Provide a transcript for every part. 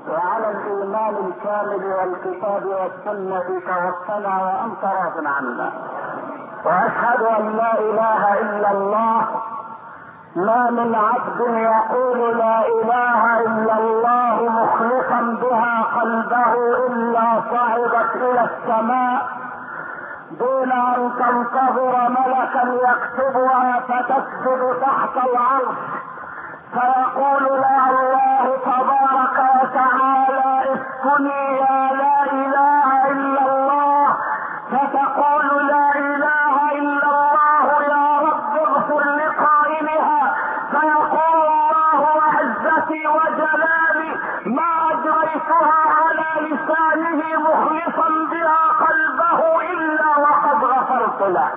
وعلى الإيمان الكامل والكتاب والسنة توفنا وأنت راض عنا. وأشهد أن لا إله إلا الله. ما من عبد يقول لا إله إلا الله مخلصا بها قلبه إلا صعدت إلى السماء دون أن تنتظر ملكا يكتبها فتسجد تحت العرش فيقول لها الله تبارك وتعالى اسكني يا لا إله إلا الله، فتقول لا إله إلا الله يا رب اغفر لقائلها، فيقول الله وعزتي وجلالي ما أجريتها على لسانه مخلصا بها قلبه إلا وقد غفرت له.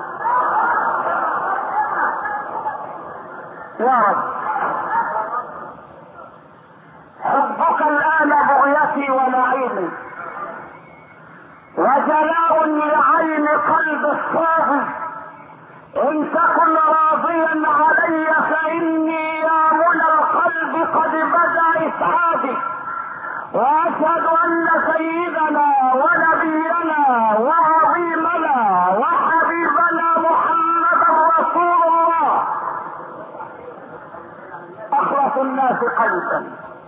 يا رب حبك الآن بغيتي ونعيمي وجلاء لعين قلب الصاغي، إن تكن راضيا علي فإني يا منى القلب قد بدا إسعادي. وأشهد أن سيدنا ونبينا وعظيمنا وحبيبنا محمدا رسول الله أخلص الناس قلبا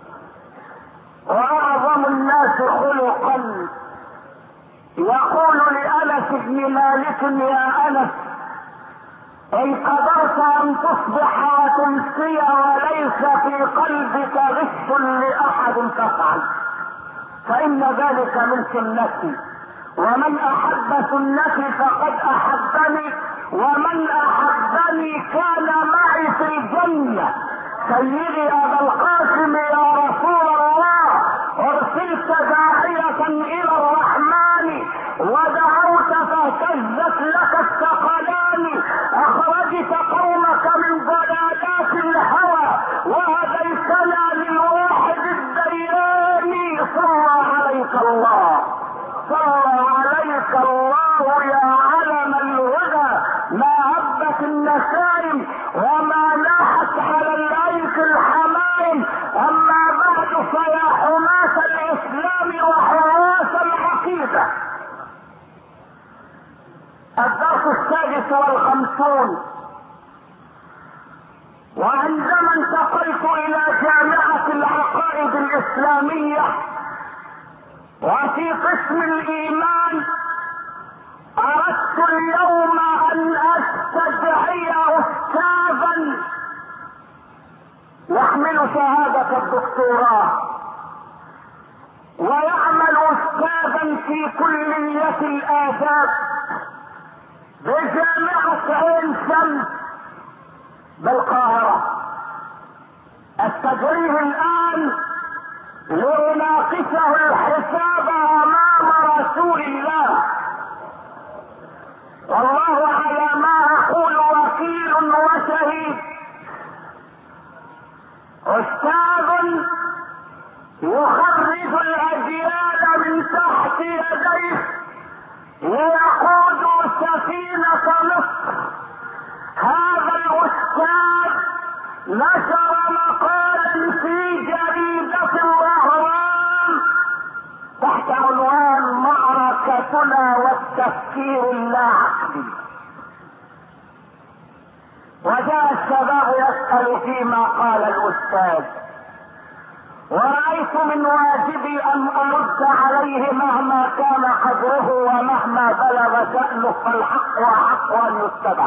وأعظم الناس خلقا. يقول لأنس بن مالك يا أنس إن قدرت أن تصبح وتمسي وليس في قلبك غش لأحد فافعل، فإن ذلك من سنتي، ومن أحب سنتي فقد أحبني، ومن أحبني كان معي في الجنة. سيدي أبا القاسم يا رسول الله أرسلت داعية إلى الرحمن ودعوت فاهتزت لك الثقلان، أخرجت قومك من ضلالات الهوى وهديتنا للواحد الديان. صلى عليك الله، صلى عليك الله يا علم الهدى، ما هبت النسائم وما لاحت على الايك الحمائم. اما بعد فيا حماة الاسلام وحراس العقيدة، الدرس 56. وعندما انتقلت الى جامعة العقائد الاسلامية وفي قسم الايمان اردت اليوم ان استدعي استاذا يحمل شهادة الدكتوراه ويعمل استاذا في كلية الاداب بجامعة عين شمس بالقاهرة. استدعيه الان ليناقشه الحساب امام رسول الله، والله على ما اقول وكيل وشهيد. استاذ يخرج الاجيال من تحت يديه ليقود سفينة مصر. هذا الاستاذ نشر مقالا في جريدة الاهرام تحت عنوان معركتنا والتفكير اللاعقلي، وجاء الشباب يسأل فيما قال الأستاذ، ورأيت من واجبي أن أرد عليه مهما كان قدره ومهما بلغ شأنه، فالحق وحق أن يتبع،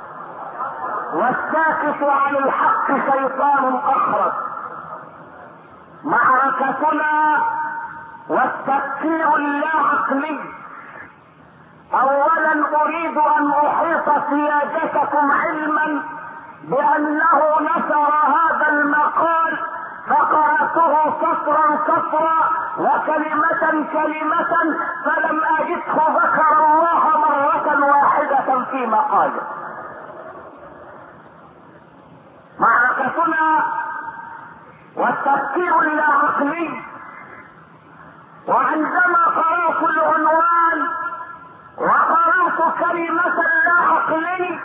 والساكت عن الحق شيطان أخرس. معركتنا والتفكير اللاعقلي. اولا اريد ان احيط سيادتكم علما بانه نشر هذا المقال فقرأته سطرا سطرا وكلمة كلمة فلم اجده ذكر الله مرة واحدة في مقاله. معركتنا والتفكير اللاعقلي. وعندما قرأت العنوان وقرأت كلمة اللاعقلي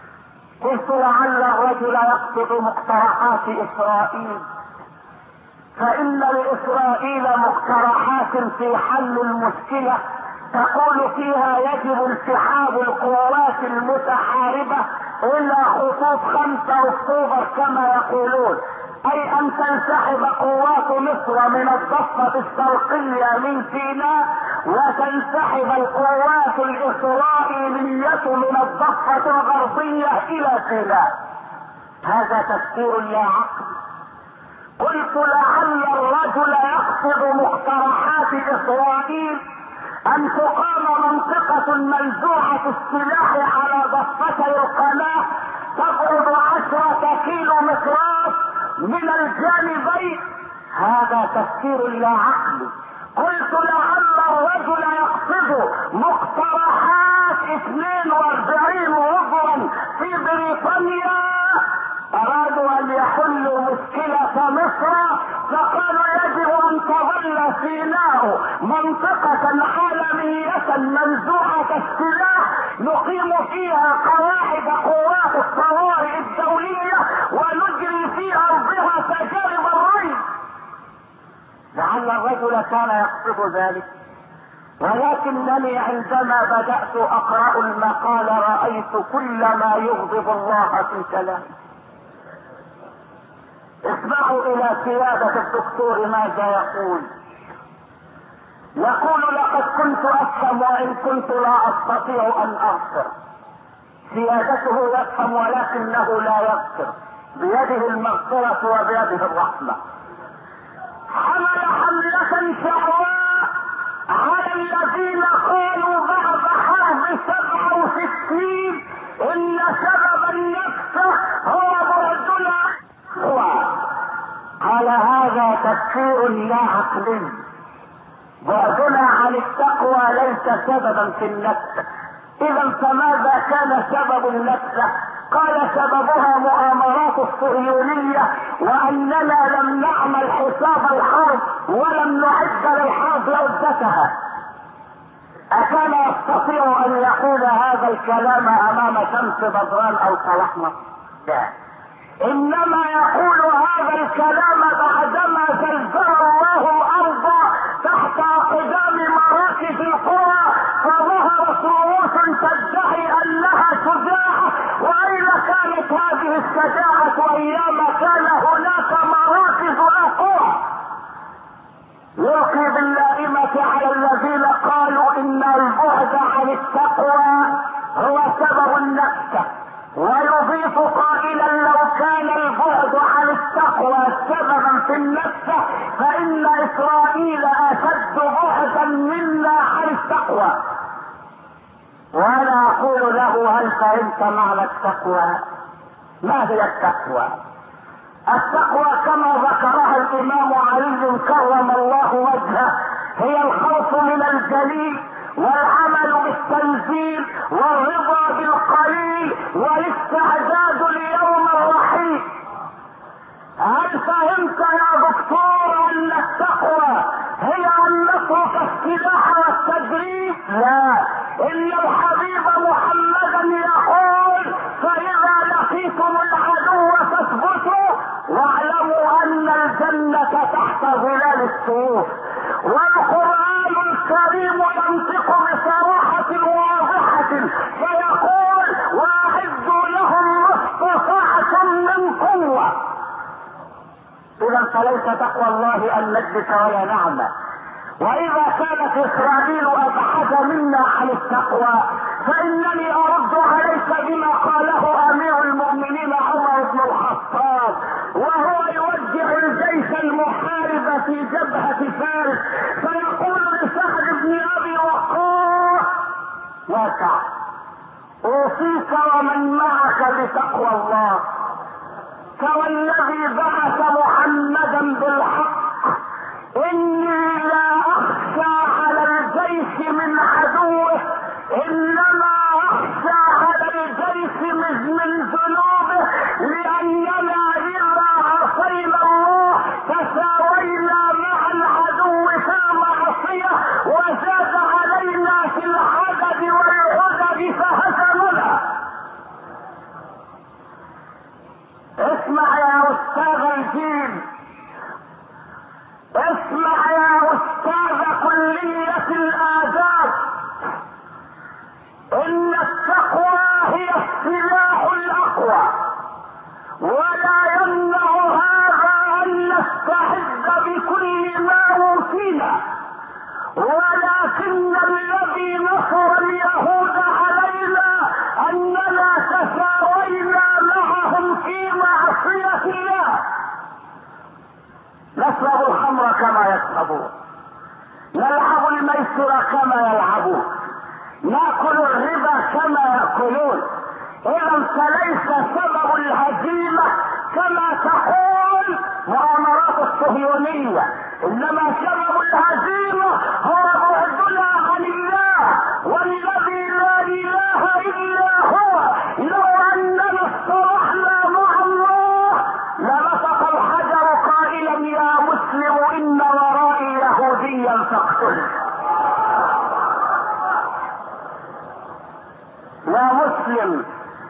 قلت لعل الرجل يقصد مقترحات اسرائيل فإن لإسرائيل مقترحات في حل المشكلة تقول فيها يجب انسحاب القوات المتحاربة إلى خطوط 5 أكتوبر كما يقولون، أي أن تنسحب قوات مصر من الضفة الشرقية من سيناء وتنسحب القوات الإسرائيلية من الضفة الغربية إلى سيناء. هذا تفسير لا عقل. قلت لعل الرجل يقصد مقترحات إسرائيل أن تقام منطقة منزوعة السلاح على ضفتي القناة تبعد 10 كيلومترات من الجانبين. هذا تفسير لا عقلي. قلت لعل الرجل يقصد مقترحات 42 عضوا في بريطانيا أرادوا أن يحلوا مشكلة مصر، فقالوا يجب أن تظل سيناء منطقة عالمية منزوعة السلاح نقيم فيها قواعد قوات الطوارئ الدولية ونجري في أرضها تجارب الري. لعل الرجل كان يقصد ذلك، ولكنني عندما بدأت أقرأ المقال رأيت كل ما يغضب الله في كلامه. اسمعوا الى سيادة الدكتور ماذا يقول. يقول لقد كنت افهم وان كنت لا استطيع ان اغفر. سيادته يفهم ولكنه لا يغفر، بيده المغفرة وبيده الرحمة. حمل حملة شعواء على الذين قالوا بعد حرب 67 ان سبب النكسة هو بعدنا. على هذا تفسير لا عقلي. بعدنا عن التقوى ليس سببا في النكسة. اذا فماذا كان سبب النكسة؟ قال سببها مؤامرات الصهيونية واننا لم نعمل حساب الحرب ولم نعد للحرب عدتها. اكان يستطيع ان يقول هذا الكلام امام شمس بدران او صلاح نصر؟ لا، انما يقول هذا الكلام بعدما زلزل الله الارض تحت اقدام مراكز القرى فظهرت رؤوس تدعي انها شجاعة. واين كانت هذه الشجاعة ايام كان هناك مراكز القرى؟ يلقي باللائمة على الذين قالوا ان البعد عن التقوى هو سبب النكسة، ويضيف قائلا لو كان البعد عن التقوى سببا في النكسة فإن إسرائيل أشد بعدا منا عن التقوى. وأنا أقول له هل فهمت معنى التقوى؟ ما هي التقوى؟ التقوى كما ذكرها الإمام علي كرم الله وجهه هي الخوف من الجليل والعمل بالتنزيل والرضا بالقليل والاستعداد ليوم الرحيل. هل فهمت يا دكتور ان التقوى هي ان نترك السلاح والتدريب؟ لا، ان الحبيب محمدا يقول فاذا لقيتم العدو فاثبتوا واعلموا ان الجنة تحت ظلال السيوف. والقرآن الكريم ينطق بصراحة واضحة فيقول واعدوا لهم ما استطعتم من قوة. اذا فليس تقوى الله ان نجلس ولا نعمل. واذا كانت اسرائيل ابعد منا عن التقوى فانني ارد عليك بما قاله امير المؤمنين عمر بن الخطاب وهو يوجه الجيش المحارب في جبهة فارس فيقول لسعد بن ابي وقاص يا سعد اوصيك ومن معك بتقوى الله فوالذي بعث محمدا بالحق اني لا اخشى على الجيش من عدوه انما اخشى على الجيش من ذنوبه لاننا اذا عصينا الله تساوينا مع العدو في المعصية وزاد علينا في العدد والعدد فهزمنا. اسمع يا استاذ الجيل، ولكن الذي نصر اليهود علينا اننا تساوينا معهم في معصية الله. نشرب الخمر كما يشربون، نلعب الميسر كما يلعبون، ناكل الربا كما ياكلون. اذا فليس سبب الهزيمة كما تقول مؤامرات الصهيونية، انما سبب الهزيمة هو بعدنا عن الله والذي لا اله الا هو. لو اننا اصطلحنا مع الله لنطق الحجر قائلا يا مسلم ان ورائي يهوديا فاقتله. يا مسلم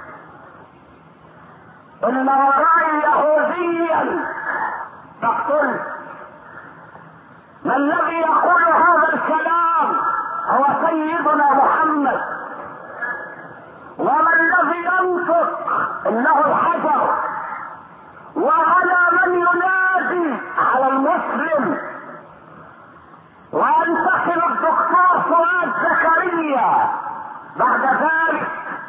ان ورائي يهوديا فاقتله. ما الذي يقول هذا الكلام؟ هو سيدنا محمد. وما الذي ينطق؟ انه الحجر. وعلى من ينادي؟ على المسلم. وينتقل الدكتور فؤاد زكريا بعد ذلك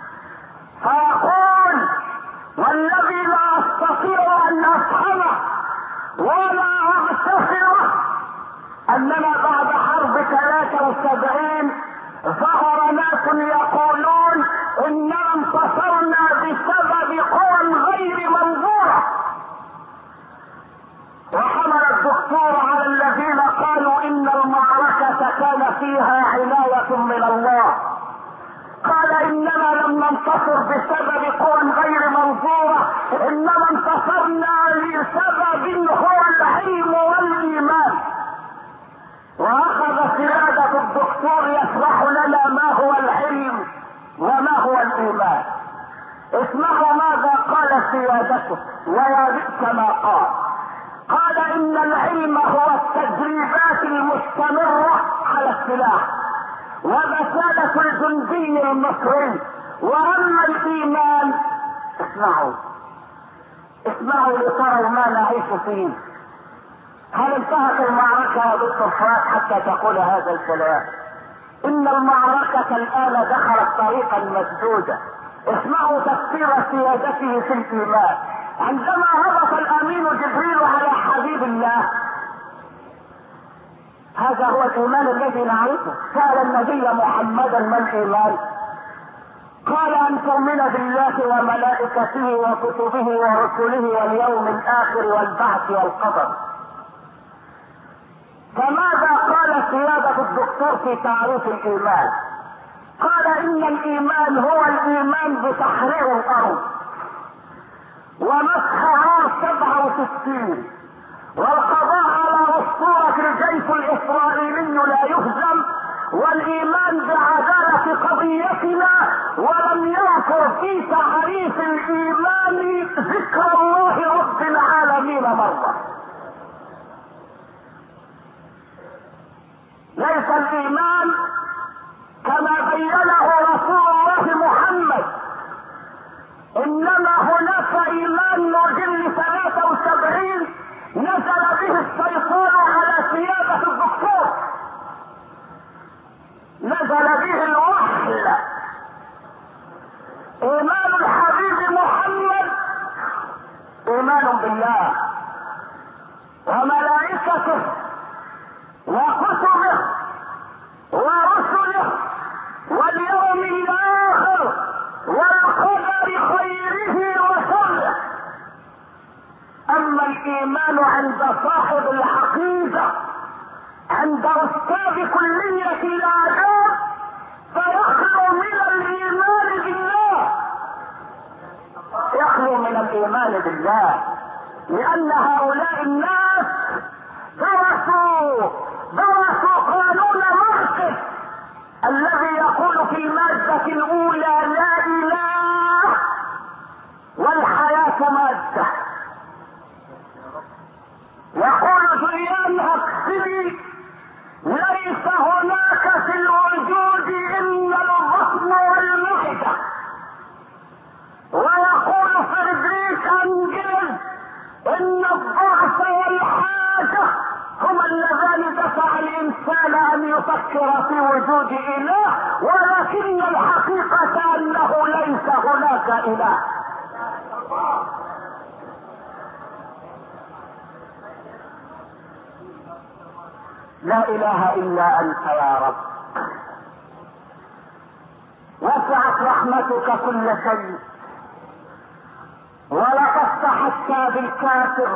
فيقول والذي لا استطيع ان افهمه ولا اغتفره اننا بعد حرب 73 ظهر ناس يقولون اننا انتصرنا بسبب قوى غير منظورة، وحمل الدكتور على الذين قالوا ان المعركة كان فيها عناية من الله. قال اننا لم ننتصر بسبب قوى غير منظورة، انما انتصرنا لسبب هو العلم والايمان. واخذ سيادة الدكتور يشرح لنا ما هو العلم وما هو الايمان. اسمعوا ماذا قال سيادته ويا بئس ما قال. قال ان العلم هو التدريبات المستمرة على السلاح وبسالة الجندي المصري. واما الايمان اسمعوا لتروا ما نعيش فيه. هل انتهت المعركة يا دكتور فؤاد حتى تقول هذا الكلام؟ ان المعركة الان دخلت طريقا مسدودا. اسمعوا تفسير سيادته في الايمان عندما هبط الامين جبريل على حبيب الله. هذا هو الايمان الذي نعرفه. سأل النبي محمدا ما الايمان؟ قال ان تؤمن بالله وملائكته وكتبه ورسله واليوم الاخر والبعث والقدر. فماذا قال سيادة الدكتور في تعريف الايمان؟ قال ان الايمان هو الايمان بتحرير الارض ومسح عام 67 والقضاء على اسطورة الجيش الاسرائيلي لا يهزم، والايمان بعدالة قضيتنا. ولم يذكر في تعريف الايمان ذكر الله رب العالمين مرة. ليس الايمان كما بينه رسول الله محمد، انما هناك ايمان نجل 73 نزل به الشيطان على سيادة الدكتور، نزل به الوحي. ايمان الحبيب محمد ايمان بالله وملائكته وكتبه ورسله واليوم الاخر والقدر خيره وشره. اما الايمان عند صاحب العقيدة عند استاذ كلية الاداب فيخلو من الايمان بالله، يخلو من الايمان بالله، لان هؤلاء الناس درسوا قانون ماركس الذي يقول في المادة الاولى لا اله والحياة مادة. يقول جوليان هاكسلي ليس هناك في الوجود الا البطن والمعدة. ويقول فريدريك انجلز ان الضعف والحاجة هما اللذان دفع الانسان ان يفكر في وجود اله، ولكن الحقيقة انه ليس هناك اله. لا اله الا انت يا رب. وسعت رحمتك كل شيء، ولطفت حتى بالكافر،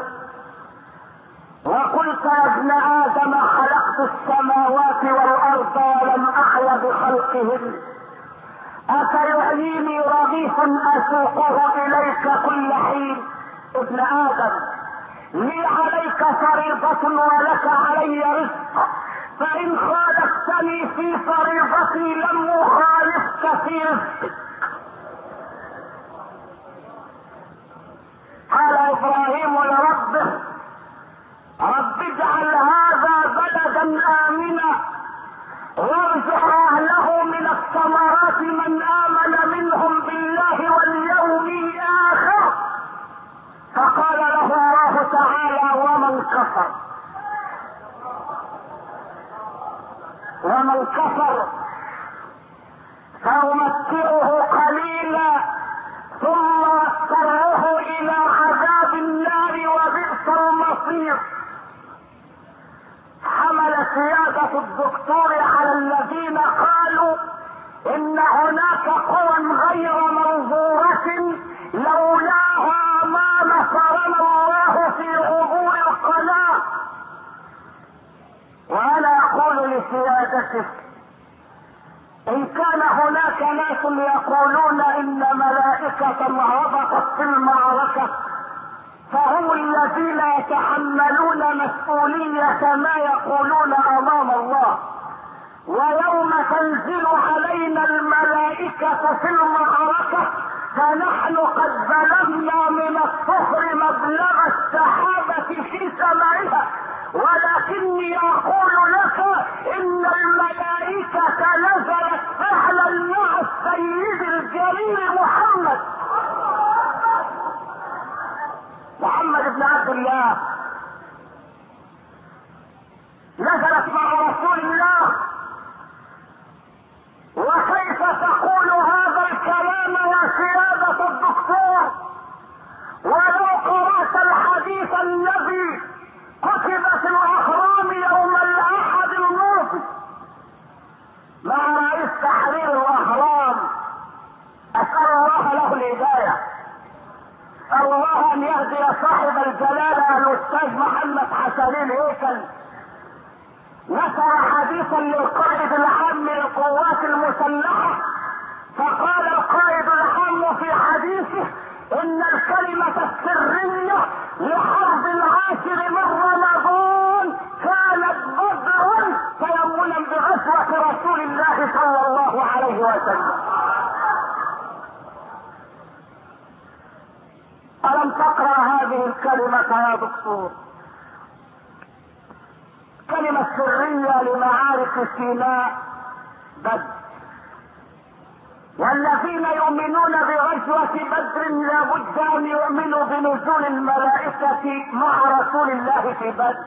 وقلت يا ابن ادم خلقت السماوات والارض ولم احي بخلقهن، افيعنيني رغيف اسوقه اليك كل حين. ابن ادم، لي عليك فريضة ولك علي رزق، فان خالفتني في فريضتي لم اخالفك في رزقك. قال ابراهيم لربه رب اجعل هذا بلدا امنا وارزق اهله من الثمرات من امن منهم بالله واليوم الاخر. فقال له الله تعالى ومن كفر فأمتعه قليلا ثم اضطره الى عذاب النار وبئس المصير. حمل سيادة الدكتور على الذين قالوا ان هناك قوى غير منظورة لولاها ما نصرنا الله في عبور القناة. وانا اقول لسيادته ان كان هناك ناس يقولون ان ملائكة هبطت في المعركة فهم الذين يتحملون مسؤولية ما يقولون امام الله. ويوم تنزل علينا الملائكة في المعركة فنحن قد بلغنا من الصخر مبلغ السحابة في سمائها، ولكني اقول لك ان الملائكة نزلت فعلا مع السيد الجليل محمد بن عبد الله، نزلت مع رسول الله. وكيف تقول هذا الكلام يا سيادة الدكتور ولو قرأت الحديث الذي كتب في الاهرام يوم الاحد الماضي مع رئيس تحرير الاهرام؟ اسأل الله له الهداية، اسأل الله ان يهدي صاحب الجلالة الاستاذ محمد حسنين هيكل. نشر حديثا للقائد العام للقوات المسلحة، فقال القائد العام في حديثه ان الكلمة السرية لحرب العاشر من رمضان كانت بدرا تيمنا بغزوة رسول الله صلى الله عليه وسلم. ألم تقرأ هذه الكلمة يا دكتور؟ كلمة سرية لمعارك سيناء بدر، والذين يؤمنون بغزوة بدر لابد ان يؤمنوا بنزول الملائكة مع رسول الله في بدر،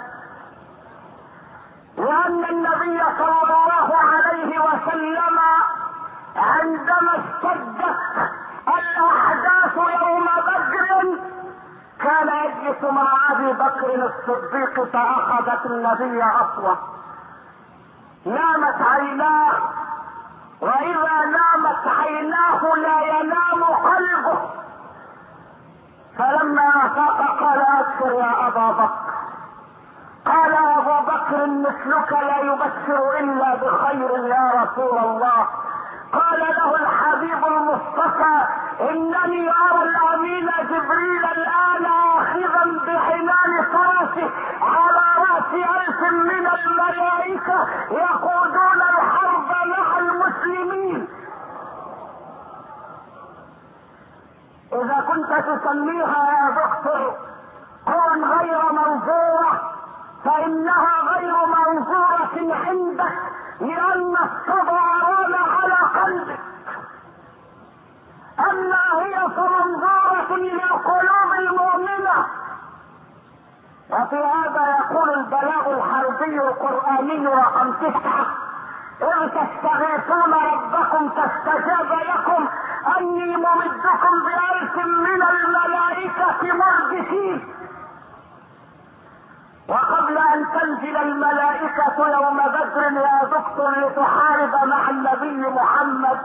لأن النبي صلى الله عليه وسلم عندما اشتدت الأحداث يوم بدر كان يجلس مع ابي بكر الصديق، فاخذت النبي عصوه، نامت عيناه، واذا نامت عيناه لا ينام قلبه، فلما افاق قال ابشر يا ابا بكر. قال ابو بكر مثلك لا يبشر الا بخير يا رسول الله. قال له الحبيب المصطفى انني ارى الامين جبريل الان اخذا بحمال فرسه على راس 1000 من الملائكة يقودون الحرب مع المسلمين. اذا كنت تسميها يا دكتور قوى غير منظورة فانها غير منظورة عندك، لان الصدى ران على قلبك. اما هي فمنظورة للقلوب المؤمنة. وفي هذا يقول البلاغ الحربي القرآني رقم 9 إذ تستغيثون ربكم فاستجاب لكم أني ممدكم ب1000 من الملائكة مردفين. وقبل أن تنزل الملائكة يوم بدر يا دكتور لتحارب مع النبي محمد،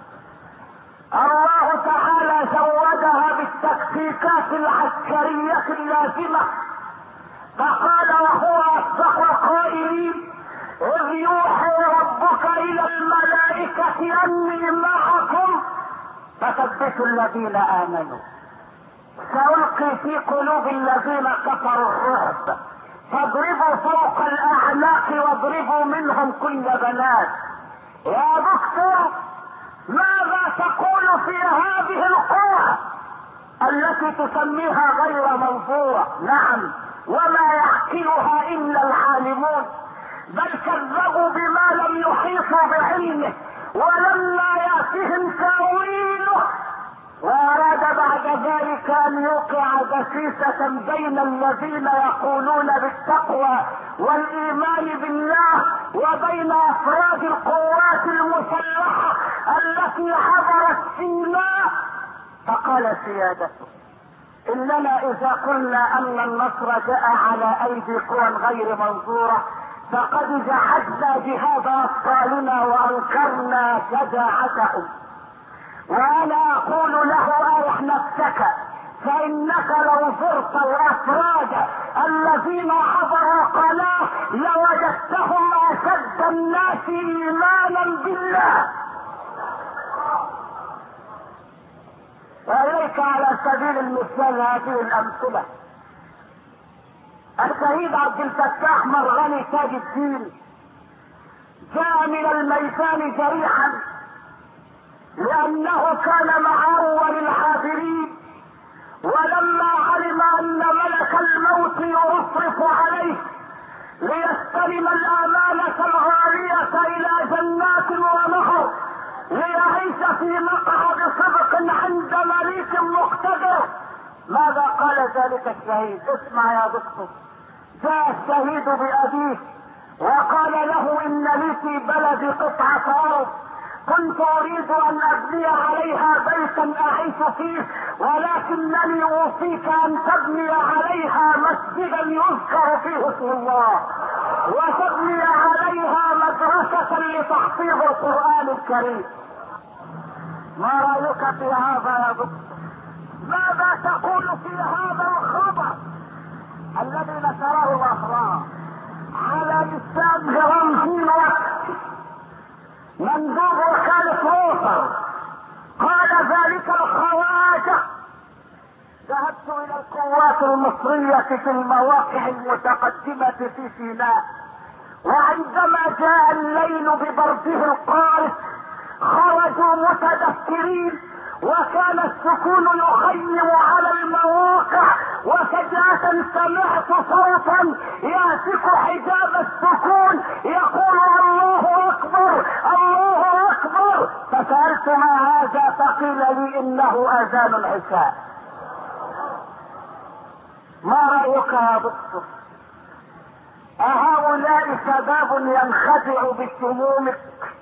الله تعالى زودها بالتكتيكات العسكرية اللازمة، فقال وهو أصدق القائلين: إذ يوحي ربك إلى الملائكة أني معكم فثبتوا الذين آمنوا، سألقي في قلوب الذين كفروا الرعب، فاضربوا فوق الأعناق واضربوا منهم كل بنات. يا دكتور، ماذا تقول في هذه القوة التي تسميها غير منظورة؟ نعم، وما يعقلها إلا العالمون، بل كذبوا بما لم يحيطوا بعلمه ولما يأتهم تأويله، وأراد بعد ذلك أن يوقع دسيسة بين الذين يقولون بالتقوى والإيمان بالله وبين أفراد القوات المسلحة التي حضرت سيناء. فقال سيادته: إننا إذا قلنا أن النصر جاء على أيدي قوى غير منظورة فقد جحدنا جهاد أبطالنا وأنكرنا شجاعتهم. وأنا أقول له: أرح نفسك، فإنك لو زرت الأفراد الذين حضروا قناة لوجدتهم أشد الناس إيمانا بالله. وإليك على سبيل المثال هذه الأمثلة: الشهيد عبد الفتاح مرغني تاج الدين جاء من الميدان جريحا لأنه كان مع أول الحاضرين، ولما علم أن ملك الموت يصرف عليه ليستلم الأمانة الغالية إلى جنات ونهر ليعيش في مقعد صدق عند مليك مقتدر، ماذا قال ذلك الشهيد؟ اسمع يا دكتور. جاء الشهيد بأبيه وقال له: إن لي في بلدي قطعة أرض كنت أريد أن أبني عليها بيتا أعيش فيه، ولكنني أوصيك أن تبني عليها مسجدا يذكر فيه اسم الله، وتبني عليها مدرسة لتحفيظ القرآن الكريم. ما رأيك في هذا يا دكتور؟ ماذا تقول في هذا الخبر الذي نشره الأخبار على لسان جرامزين مندوب وكالة روسر؟ قال ذلك الخواجة: ذهبت إلى القوات المصرية في المواقع المتقدمة في سيناء، وعندما جاء الليل ببرده القارس خرجوا متدثرين، وكان السكون يخيم على المواقع، وفجأة سمعت صوتا يهتك حجاب السكون يقول: الله أكبر الله أكبر. فسألت: ما هذا؟ فقيل لي: إنه أذان العشاء. ما رأيك يا دكتور؟ أهؤلاء شباب ينخدع بسمومك،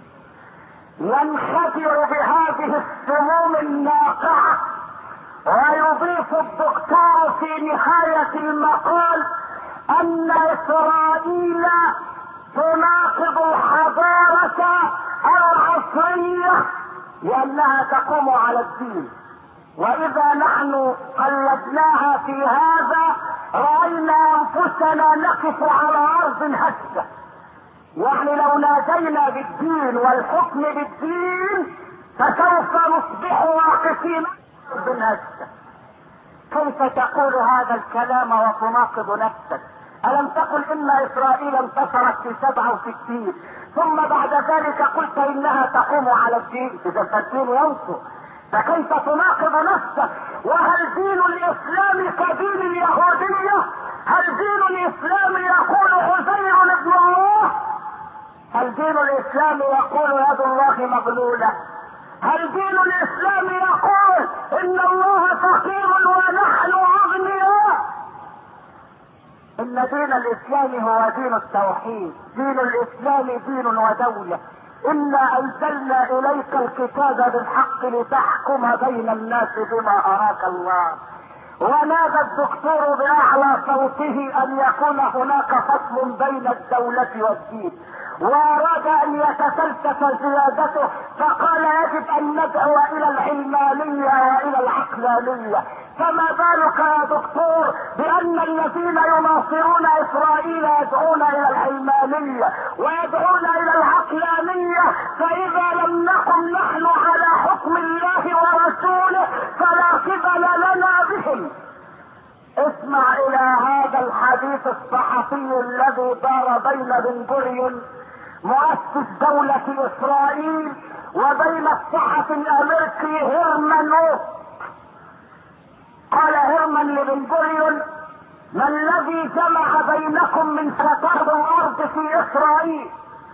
ينخدع بهذه السموم الناقعة؟ ويضيف الدكتور في نهاية المقال أن إسرائيل تناقض الحضارة العصرية لأنها تقوم على الدين، وإذا نحن قلدناها في هذا رأينا أنفسنا نقف على أرض هشة. يعني لو نادينا بالدين والحكم بالدين فسوف نصبح واقفين بنفسك. كيف تقول هذا الكلام وتناقض نفسك؟ ألم تقل إن إسرائيل انتصرت في 67 ثم بعد ذلك قلت إنها تقوم على الدين؟ إذا الدين ينصر، فكيف تناقض نفسك؟ وهل دين الإسلام كدين اليهودية؟ هل دين الإسلام يقول عزير ابن الله؟ هل دين الإسلام يقول يد الله مغلولة؟ هل دين الإسلام يقول إن الله فقير ونحن أغنياء؟ ان دين الاسلام هو دين التوحيد، دين الاسلام دين ودولة. انا انزلنا اليك الكتاب بالحق لتحكم بين الناس بما اراك الله. ونادى الدكتور باعلى صوته ان يكون هناك فصل بين الدولة والدين، واراد ان يتفلسف زيادته فقال يجب ان ندعو الى العلمانية والى العقلانية. فما بالك يا دكتور بان الذين يناصرون اسرائيل يدعون الى العلمانية ويدعون الى العقلانية، فاذا لم نكن نحن على حكم الله ورسوله فلا قبل لنا بهم. اسمع الى هذا الحديث الصحفي الذي دار بين بن غوريون مؤسس دولة اسرائيل وبين الصحفي الامريكي هيرمان ووت. قال هيرمان لبن غوريون: ما الذي جمع بينكم من فتاة الارض في اسرائيل؟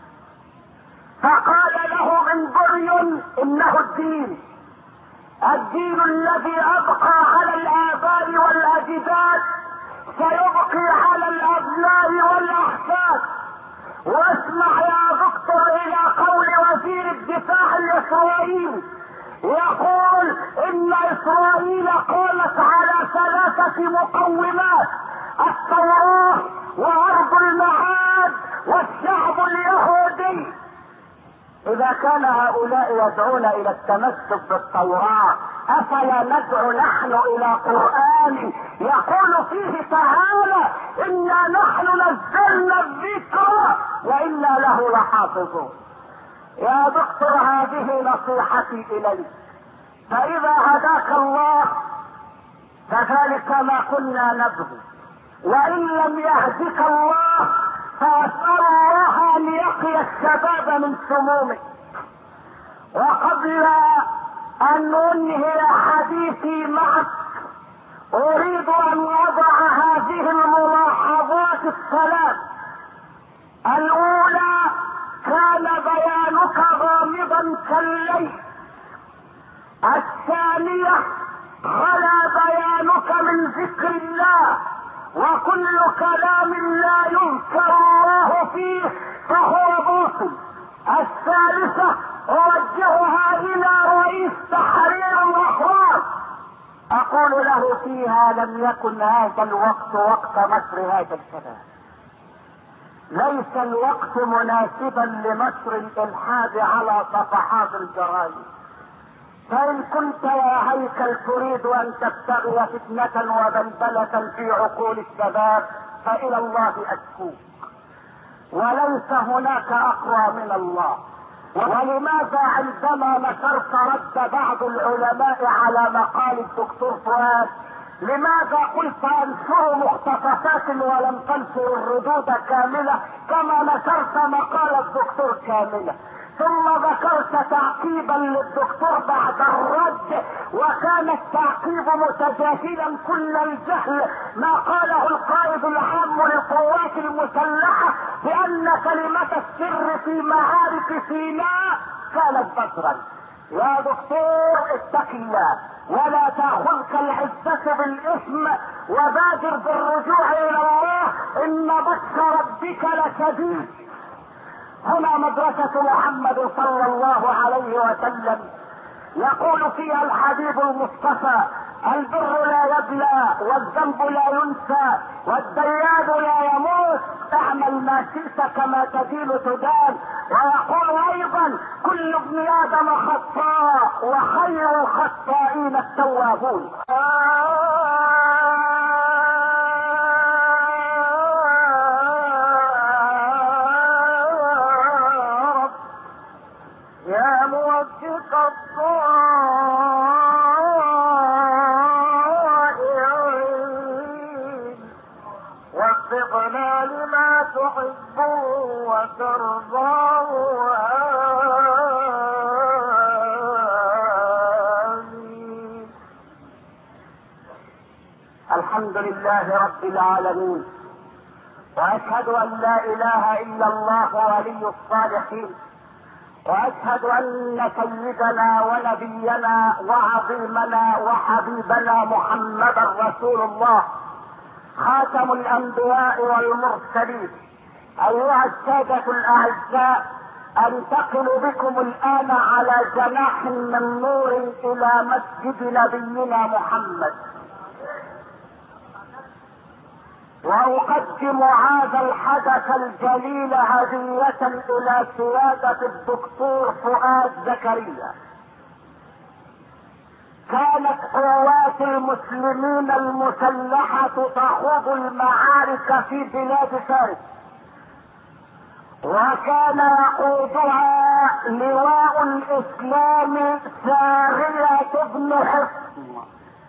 فقال له بن غوريون: انه الدين، الدين الذي ابقى على الاباء والاجداد سيبقي على الابناء والاحفاد. واسمع يا دكتور الى قول وزير الدفاع الاسرائيلي، يقول ان اسرائيل قامت على 3 مقومات: التوراة وارض المعاد والشعب اليهودي. اذا كان هؤلاء يدعون الى التمسك بالتوراة، افلا ندعو نحن الى قرآن يقول فيه تعالى: انا نحن نزلنا الذكر وانا له لحافظون. يا دكتور هذه نصيحتي اليك، فاذا هداك الله فذلك ما كنا نبغي، وان لم يهدك الله فاسأل الله ان يقي الشباب من سمومه. وقبل ان انهي حديثي معك اريد ان اضع هذه الملاحظات الثلاث. الاولى: كان بيانك غامضا كالليل. الثانية: خلا بيانك من ذكر الله، وكل كلام لا يذكر الله فيه فهو باطل. الثالثة: اوجهها الى رئيس تحرير الاحرار، اقول له فيها: لم يكن هذا الوقت وقت نشر هذا الكلام، ليس الوقت مناسبا لنشر الالحاد على صفحات الجرائد. فان كنت يا هيكل تريد ان تبتغي فتنة وبلبلة في عقول الشباب فالى الله اشكوك، وليس هناك اقوى من الله. ولماذا عندما نشرت رد بعض العلماء على مقال الدكتور فؤاد، لماذا قلت انشروا مقتطفات ولم تنشروا الردود كاملة كما نشرت مقال الدكتور كاملة؟ ثم ذكرت تعقيبا للدكتور بعد الرد، وكان التعقيب متجاهلا كل الجهل ما قاله القائد العام للقوات المسلحة بان كلمة السر في معارك سيناء كانت بشرا. يا دكتور اتق الله ولا تاخذك العزة بالاثم، وبادر بالرجوع الى الله، ان بطش ربك لشديد. هنا مدرسة محمد صلى الله عليه وسلم يقول فيها الحبيب المصطفى: البر لا يبلى والذنب لا ينسى والديان لا يموت، اعمل ما شئت كما تدين تدان. ويقول ايضا: كل ابن ادم خطاء وخير الخطائين التوابون. يا موفق الضائعين وفقنا لما تحب وترضى. آمين. الحمد لله رب العالمين، واشهد ان لا اله الا الله ولي الصالحين، واشهد ان سيدنا ونبينا وعظيمنا وحبيبنا محمدا رسول الله خاتم الانبياء والمرسلين. ايها السادة الاعزاء، انتقل بكم الان على جناح من نور الى مسجد نبينا محمد، واقدم هذا الحدث الجليل هدية الى سيادة الدكتور فؤاد زكريا. كانت قوات المسلمين المسلحة تخوض المعارك في بلاد فارس، وكان يقودها لواء الاسلام سارية بن حصن.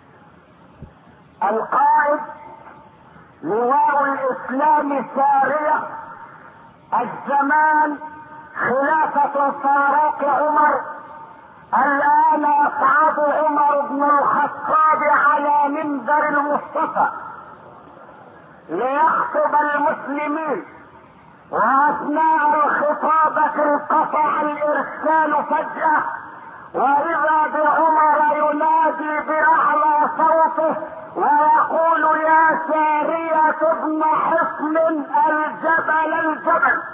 القائد لواء الاسلام سارية، الزمان خلافة الفاروق عمر، الان يصعد عمر بن الخطاب على منبر المصطفى ليخطب المسلمين، واثناء الخطابة انقطع الارسال فجأة، واذا بعمر ينادي باعلى صوته ويقول: يا سارية ابن حصن، الجبل الجبل،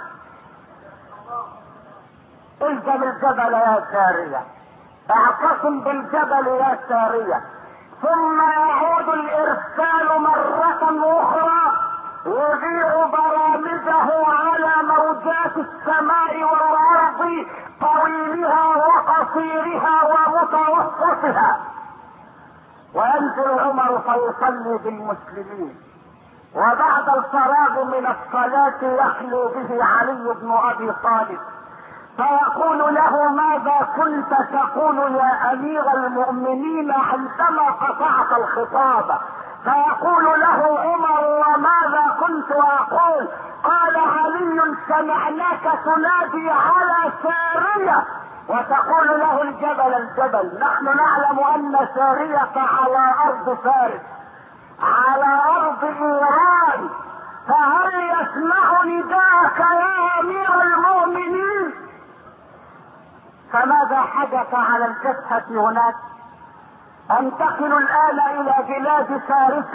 الزم الجبل يا سارية، اعتصم بالجبل يا سارية. ثم يعود الارسال مرة اخرى يذيع برامجه على موجات السماء والارض، طويلها وقصيرها ومتوسطها، وينزل عمر فيصلي بالمسلمين، وبعد الفراغ من الصلاة يخلو به علي بن ابي طالب فيقول له: ماذا كنت تقول يا امير المؤمنين عندما قطعت الخطاب؟ فيقول له عمر: وماذا كنت اقول؟ قال علي: سمعناك تنادي على سارية وتقول له الجبل الجبل. نحن نعلم ان سارية على ارض فارس، على ارض ايران، فهل يسمع نداءك يا امير المؤمنين؟ فماذا حدث على الجبهة هناك؟ انتقل الان الى بلاد فارس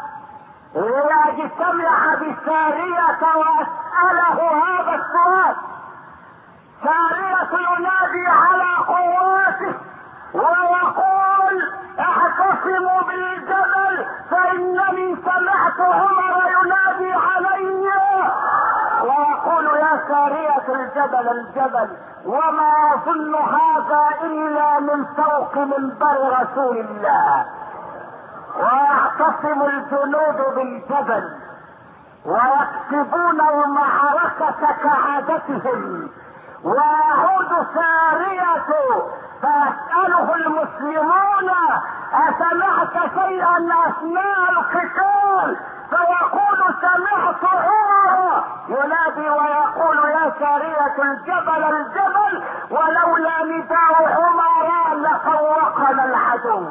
ليجتمع بسارية واسأله هذا السؤال. سارية ينادي على قواته ويقول: اعتصموا بالجبل فانني سمعت عمر ينادي علي، ويقول: يا سارية الجبل الجبل. وما اظن هذا الا من فوق منبر رسول الله. ويعتصم الجنود بالجبل ويكسبون المعركة كعادتهم، ويعود سارية فيسأله المسلمون: أسمعت شيئا أثناء القتال؟ فيقول: سمعت عمر ينادي ويقول: يا سارية الجبل الجبل، ولولا نداء عمر لفوقنا العدو.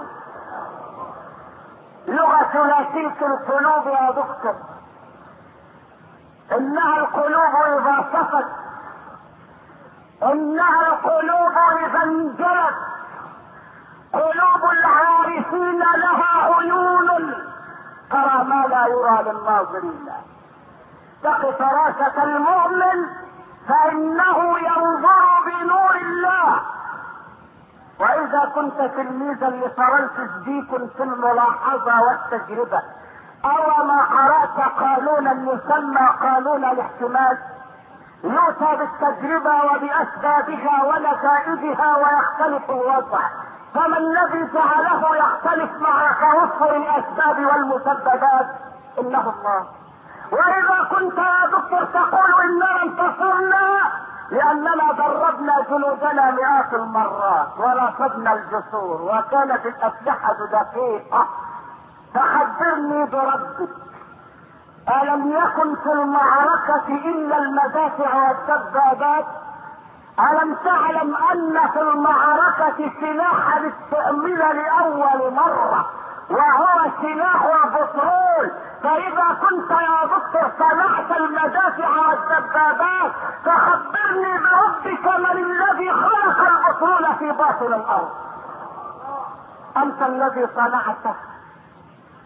لغة لا تلك القلوب يا دكتور، انها القلوب اذا صفت، انها القلوب اذا انجلت. قلوب العارفين لها عيون ترى ما لا يرى للناظرين. تقف فراسة المؤمن فانه ينظر بنور الله. واذا كنت تلميذا لفرنسيس بيكون في الملاحظة والتجربة، او ما قرأت قانونا يسمى قانون الاحتمال، يؤتى بالتجربة وباسبابها ونتائجها ويختلف الوضع. فما الذي جعله يختلف مع توفر الاسباب والمسببات؟ انه الله. واذا كنت يا دكتور تقول اننا انتصرنا لاننا دربنا جنودنا مئات المرات ورصدنا الجسور وكانت الاسلحة دقيقة، فخبرني بربك، الم يكن في المعركة الا المدافع والدبابات؟ الم تعلم ان في المعركة سلاح الاستعمال لاول مرة وهو سلاح البترول؟ فاذا كنت يا دكتور سمعت المدافع والدبابات فخبرني بربك، من الذي خلق البترول في باطن الارض؟ انت الذي صنعته.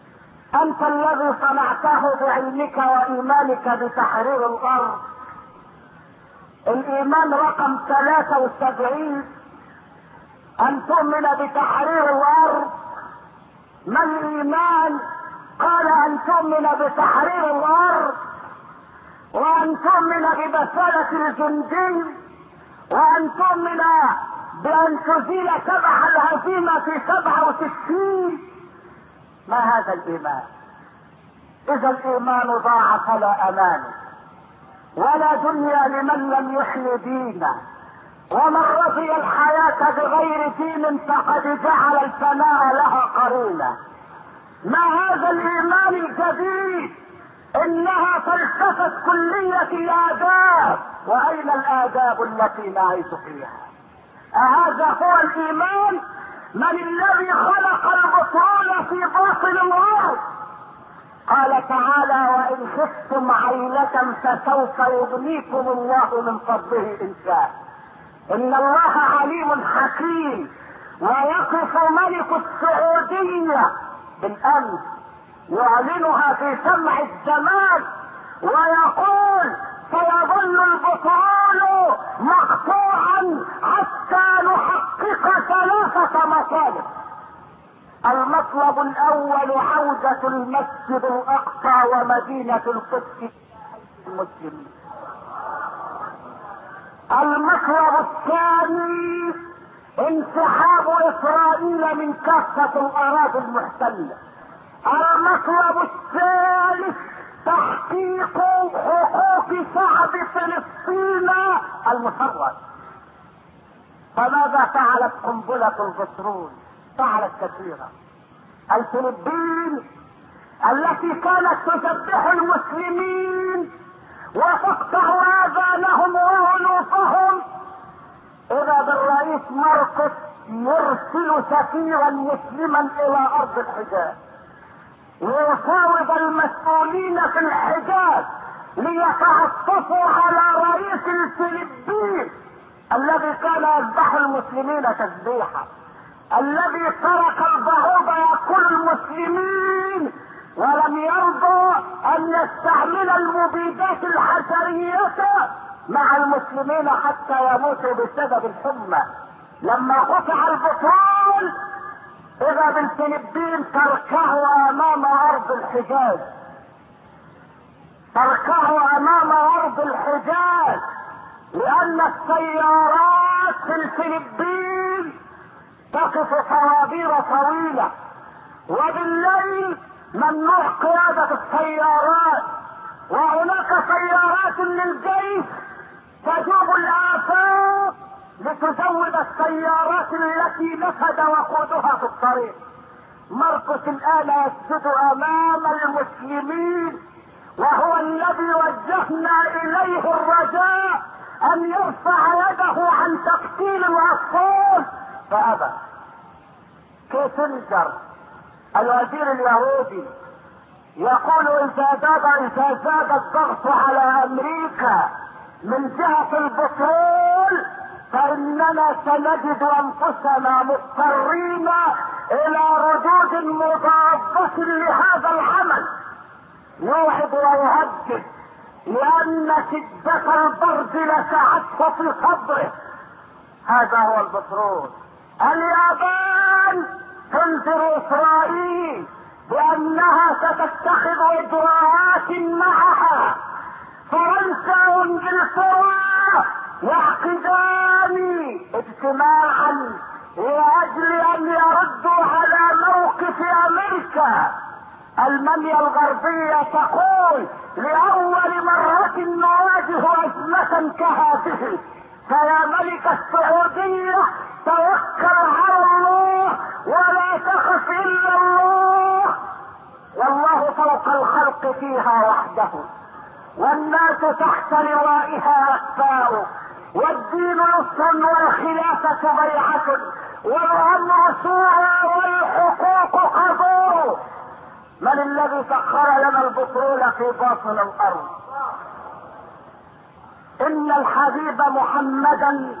انت الذي صنعته بعلمك وايمانك بتحرير الارض. الايمان رقم 73 ان تؤمن بتحرير الارض. ما الايمان؟ قال ان تؤمن بتحرير الارض، وان تؤمن ببسالة الجندي، وان تؤمن بان تزيل سبح الهزيمة في 67. ما هذا الايمان؟ اذا الايمان ضاع فلا امان ولا دنيا لمن لم يحيي دينا، ومن رضي الحياة بغير دين فقد جعل الفناء لها قرينة. ما هذا الايمان الجديد؟ انها فلسفة كلية الاداب. واين الاداب التي نعيش فيها؟ اهذا هو الايمان؟ من الذي خلق البطرول في باطن الارض؟ قال تعالى وان خفتم عيلة فسوف يغنيكم الله من فضله ان شاء. ان الله عليم حكيم. ويقف ملك السعودية بالامس يعلنها في سمع الزمان ويقول سيظل البترول مقطوعا حتى نحقق 3 مطالب. المطلب الاول عودة المسجد الاقصى ومدينة القدس المسلمين. المطلب الثاني انسحاب اسرائيل من كافة الاراضي المحتلة. المطلب الثالث تحقيق حقوق شعب فلسطين المشرد. فماذا فعلت قنبلة البترول؟ فعلت كثيرا. الفلبين التي كانت تذبح المسلمين وتقطع اذانهم وعنقهم، اذا بالرئيس ماركوس يرسل سفيرا مسلما الى ارض الحجاز ويفاوض المسؤولين في الحجاز ليتعطفوا على رئيس الفلبين الذي كان يذبح المسلمين تذبيحا، الذي ترك البعوض ياكل المسلمين ولم يرضى ان يستعمل المبيدات الحشرية مع المسلمين حتى يموتوا بسبب الحمى. لما قطع البترول اذا بالفلبين تركعوا امام ارض الحجاز، تركعوا امام ارض الحجاز لان السيارات في الفلبين تقف طوابير طويلة، وبالليل ممنوع قيادة السيارات، وهناك سيارات للجيش تجوب الآفاق لتزود السيارات التي نفد وقودها في الطريق. ماركوس الآن يسجد أمام المسلمين وهو الذي وجهنا إليه الرجاء أن يرفع يده عن تقتيل الأطفال فأبى. كيسنجر الوزير اليهودي يقول إذا زاد الضغط على أمريكا من جهة البترول فإننا سنجد أنفسنا مضطرين إلى ردود مضادة لهذا العمل. يوعد ويهدد لأن شدة البرد لسعته في صدره. هذا هو البترول. اليابان تنذر إسرائيل بأنها ستتخذ إجراءات معها. فرنسا وانجلترا يعقدان اجتماعا لاجل ان يردوا على موقف امريكا. المانيا الغربية تقول لاول مرة نواجه ازمة كهذه، فيا ملك السعودية توكل على الله ولا تخف الا الله، والله فوق الخلق فيها وحده، والناس تحت لوائها أكفاء، والدين نصر والخلافة بيعة، والأمر شورى والحقوق قبور. من الذي سخر لنا البترول في باطن الأرض؟ إن الحبيب محمدا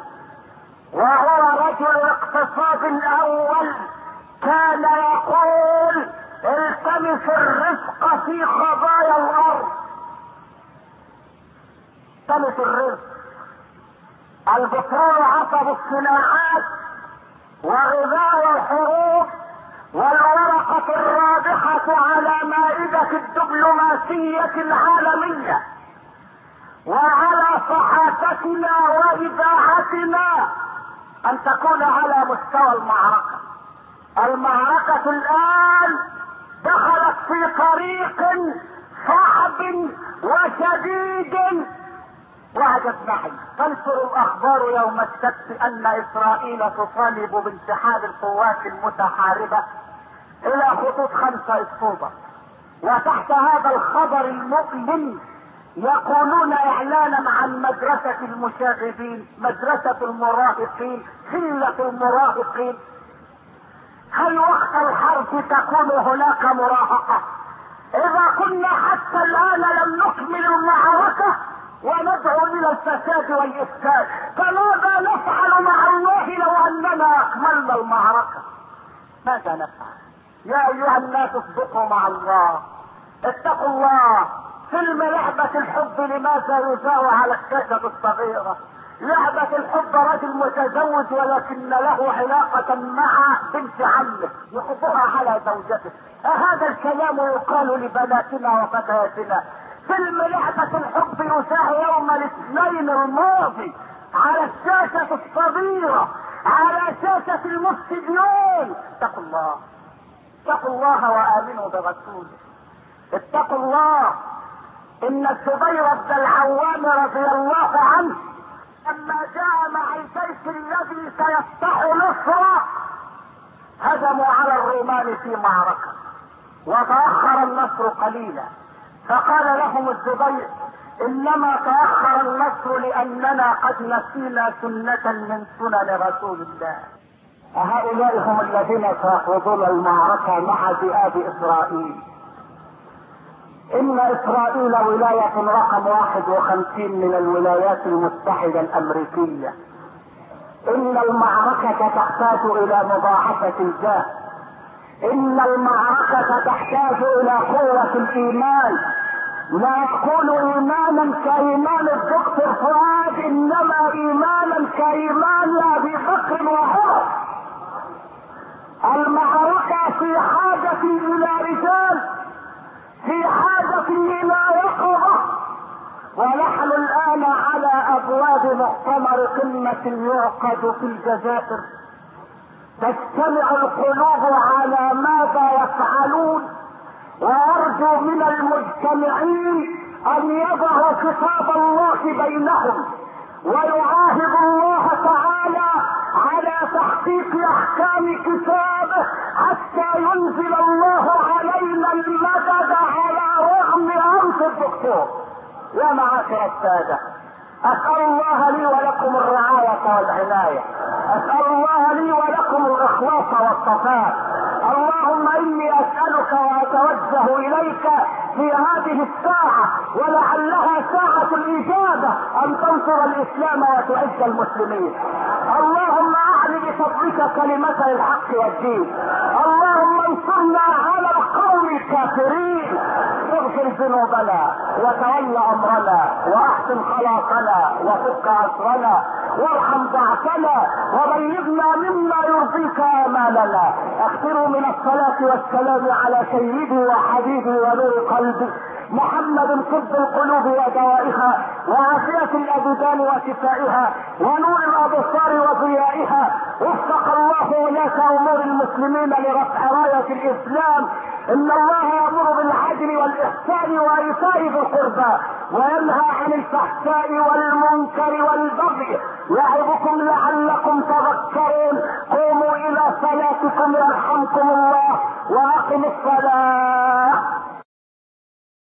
وهو رجل الاقتصاد الأول كان يقول التمس الرزق في خبايا الارض. التمس الرزق. البترول عصب الصناعات وغذاء الحروب والورقة الرابحة على مائدة الدبلوماسية العالمية وعلى صحافتنا واذاعتنا ان تكون على مستوى المعركة. المعركة الان دخلت في طريق صعب وشديد. وعجب معي تنشر الاخبار يوم السبت ان اسرائيل تطالب بانسحاب القوات المتحاربة الى خطوط 5 اكتوبر، وتحت هذا الخبر المؤلم يقولون اعلانا عن مدرسة المشاغبين، مدرسة المراهقين، قلة المراهقين. هل وقت الحرب تكون هناك مراهقة؟ اذا كنا حتى الان لم نكمل المعركة وندعو الى الفساد والافساد، فماذا نفعل مع الله لو اننا اكملنا المعركة؟ ماذا نفعل؟ يا ايها الناس اصدقوا مع الله، اتقوا الله. فيلم لعبة الحب لماذا يذاع على الشاشة الصغيرة؟ لعبة الحب رجل متزوج ولكن له علاقة مع بنت عمه يحبها على زوجته. هذا الكلام يقال لبناتنا وفتياتنا. فيلم لعبة الحب يذاع يوم الاثنين الماضي على الشاشة الصغيرة على شاشة المستديون. اتقوا الله، اتقوا الله وآمنوا برسوله. اتقوا الله. ان الزبير بن العوام رضي الله عنه لما جاء مع الجيش الذي سيفتح مصر هجموا على الرومان في معركة وتأخر النصر قليلا، فقال لهم الزبير انما تأخر النصر لاننا قد نسينا سنة من سنن رسول الله. هؤلاء هم الذين سيخوضون المعركة مع ذئاب اسرائيل. ان اسرائيل ولاية رقم 51 من الولايات المتحدة الامريكية. ان المعركة تحتاج الى مضاعفة الجاه. ان المعركة تحتاج الى قوة الايمان. لا اقول ايمانا كايمان الدكتور فؤاد، انما ايمانا كايمان ابي بكر وعمر. المعركة في حاجة الى رجال، في حاجة الى يقظة. ونحن الان على ابواب مؤتمر قمة يعقد في الجزائر، تجتمع القلوب على ماذا يفعلون، وارجو من المجتمعين ان يضعوا كتاب الله بينهم ويعاهد الله تعالى على تحقيق احكام كتابه حتى ينزل الله علينا المدد على رغم انف الدكتور. يا معاشر السادة، اسأل الله لي ولكم الرعاية والعناية، اسأل الله لي ولكم الاخلاص والصفاء. اللهم اني اسألك واتوجه اليك في هذه الساعة ولعلها ساعة الاجابة ان تنصر الاسلام وتعز المسلمين. اللهم اعل بفضلك كلمتي الحق والدين. اللهم انصرنا على القوم الكافرين. اغفر ذنوبنا وتول امرنا واحسن خلاصنا وفك اسرنا وارحم ضعفنا وبلغنا مما يرضيك امالنا. اختروا من الصلاة والسلام على سيدي وحبيبي ونور قلبي محمد طب القلوب ودوائها وعافية الابدان وشفائها ونور الابصار وضيائها. وفق الله ولاة امور المسلمين لرفع راية الاسلام. ان الله يامر بالعدل والاحسان وايتاء ذي القربى وينهى عن الفحشاء والمنكر والبغي يعظكم لعلكم تذكرون. قوموا الى صلاتكم يرحمكم الله واقموا الصلاة.